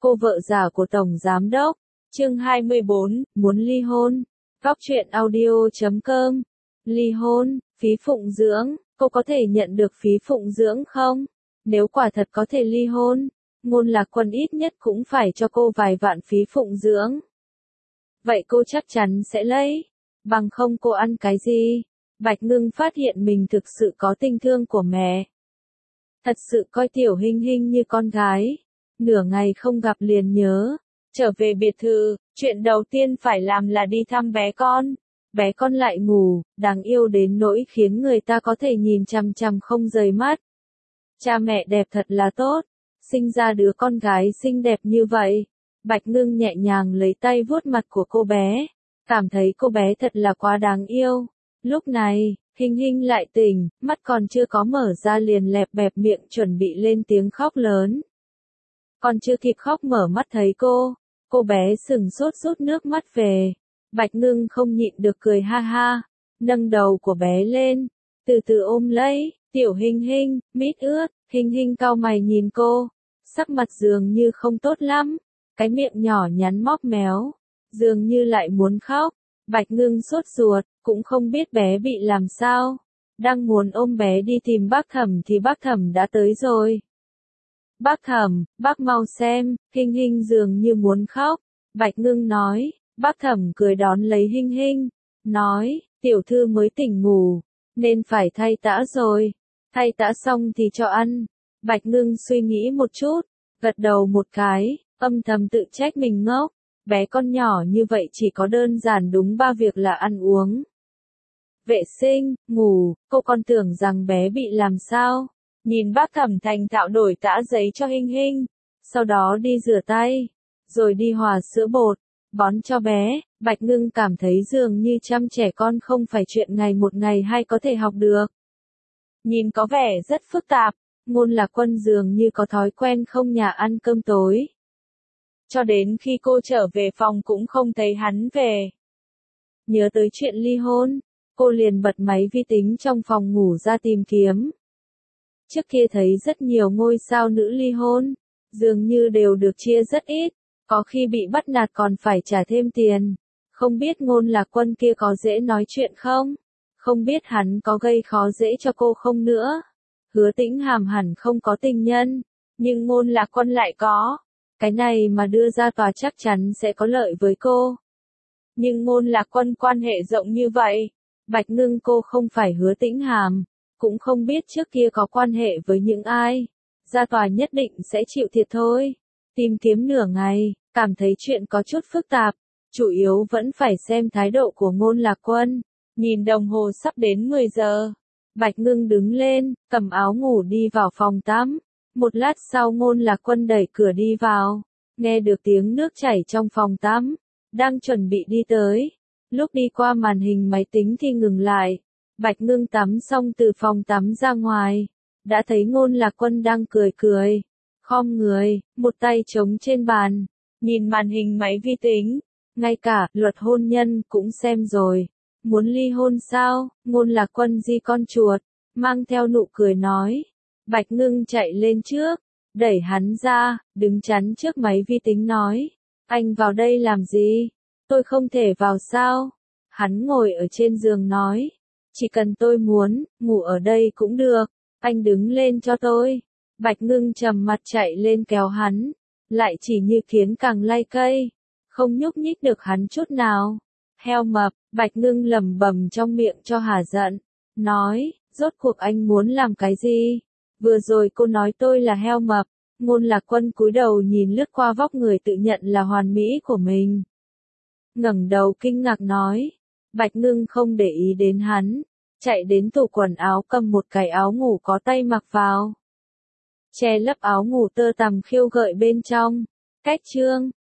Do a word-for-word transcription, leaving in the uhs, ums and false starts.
cô vợ già của Tổng Giám Đốc. Chương hai mươi bốn, muốn ly hôn. Góc truyện audio chấm com. Ly hôn, phí phụng dưỡng, cô có thể nhận được phí phụng dưỡng không? Nếu quả thật có thể ly hôn, Ngôn Lạc Quân ít nhất cũng phải cho cô vài vạn phí phụng dưỡng. Vậy cô chắc chắn sẽ lấy, bằng không cô ăn cái gì? Bạch Ngưng phát hiện mình thực sự có tình thương của mẹ. Thật sự coi Tiểu Hinh Hinh như con gái. Nửa ngày không gặp liền nhớ. Trở về biệt thự, chuyện đầu tiên phải làm là đi thăm bé con. Bé con lại ngủ, đáng yêu đến nỗi khiến người ta có thể nhìn chằm chằm không rời mắt. Cha mẹ đẹp thật là tốt, sinh ra đứa con gái xinh đẹp như vậy. Bạch Ngưng nhẹ nhàng lấy tay vuốt mặt của cô bé, cảm thấy cô bé thật là quá đáng yêu. Lúc này, Hinh Hinh lại tỉnh, mắt còn chưa có mở ra liền lẹp bẹp miệng chuẩn bị lên tiếng khóc lớn. Còn chưa kịp khóc mở mắt thấy cô, cô bé sừng sốt rút nước mắt về. Bạch Ngưng không nhịn được cười ha ha, nâng đầu của bé lên, từ từ ôm lấy. Tiểu Hinh Hinh, mít ướt. Hinh Hinh cau mày nhìn cô, sắc mặt dường như không tốt lắm, cái miệng nhỏ nhắn móc méo, dường như lại muốn khóc. Bạch Ngưng sốt ruột, cũng không biết bé bị làm sao, đang muốn ôm bé đi tìm bác Thẩm thì bác Thẩm đã tới rồi. Bác Thẩm, bác mau xem. Hinh Hinh dường như muốn khóc. Bạch Ngưng nói. Bác Thẩm cười đón lấy Hinh Hinh, nói, tiểu thư mới tỉnh ngủ, nên phải thay tã rồi. Thay tã xong thì cho ăn. Bạch Ngưng suy nghĩ một chút, gật đầu một cái, âm thầm tự trách mình ngốc. Bé con nhỏ như vậy chỉ có đơn giản đúng ba việc là ăn uống, vệ sinh, ngủ. Cô còn tưởng rằng bé bị làm sao. Nhìn bác Thẩm thành thạo đổi tã giấy cho Hinh Hinh, sau đó đi rửa tay, rồi đi hòa sữa bột, bón cho bé. Bạch Ngưng cảm thấy dường như chăm trẻ con không phải chuyện ngày một ngày hai có thể học được. Nhìn có vẻ rất phức tạp, Ngôn Lạc Quân dường như có thói quen không nhà ăn cơm tối. Cho đến khi cô trở về phòng cũng không thấy hắn về. Nhớ tới chuyện ly hôn, cô liền bật máy vi tính trong phòng ngủ ra tìm kiếm. Trước kia thấy rất nhiều ngôi sao nữ ly hôn, dường như đều được chia rất ít, có khi bị bắt nạt còn phải trả thêm tiền. Không biết Ngôn Lạc Quân kia có dễ nói chuyện không? Không biết hắn có gây khó dễ cho cô không nữa? Hứa Tĩnh Hàm hẳn không có tình nhân, nhưng Ngôn Lạc Quân lại có. Cái này mà đưa ra tòa chắc chắn sẽ có lợi với cô. Nhưng Ngôn Lạc Quân quan hệ rộng như vậy, Bạch Ngưng cô không phải Hứa Tĩnh Hàm, cũng không biết trước kia có quan hệ với những ai. Ra tòa nhất định sẽ chịu thiệt thôi. Tìm kiếm nửa ngày, cảm thấy chuyện có chút phức tạp, chủ yếu vẫn phải xem thái độ của Ngôn Lạc Quân. Nhìn đồng hồ sắp đến mười giờ, Bạch Ngưng đứng lên, cầm áo ngủ đi vào phòng tắm. Một lát sau Ngôn Lạc Quân đẩy cửa đi vào, nghe được tiếng nước chảy trong phòng tắm, đang chuẩn bị đi tới. Lúc đi qua màn hình máy tính thì ngừng lại. Bạch Ngưng tắm xong từ phòng tắm ra ngoài, đã thấy Ngôn Lạc Quân đang cười cười, khom người, một tay chống trên bàn, nhìn màn hình máy vi tính, ngay cả luật hôn nhân cũng xem rồi. Muốn ly hôn sao? Ngôn Lạc Quân di con chuột, mang theo nụ cười nói. Bạch Ngưng chạy lên trước, đẩy hắn ra, đứng chắn trước máy vi tính nói. Anh vào đây làm gì? Tôi không thể vào sao? Hắn ngồi ở trên giường nói. Chỉ cần tôi muốn, ngủ ở đây cũng được. Anh đứng lên cho tôi. Bạch Ngưng trầm mặt chạy lên kéo hắn, lại chỉ như kiến càng lay cây, không nhúc nhích được hắn chút nào. Heo mập. Bạch Ngưng lẩm bẩm trong miệng cho hả giận, nói, rốt cuộc anh muốn làm cái gì? Vừa rồi cô nói tôi là heo mập. Ngôn Lạc Quân cúi đầu nhìn lướt qua vóc người tự nhận là hoàn mỹ của mình, ngẩng đầu kinh ngạc nói. Bạch Ngưng không để ý đến hắn, chạy đến tủ quần áo cầm một cái áo ngủ có tay mặc vào, che lấp áo ngủ tơ tằm khiêu gợi bên trong. Cách chương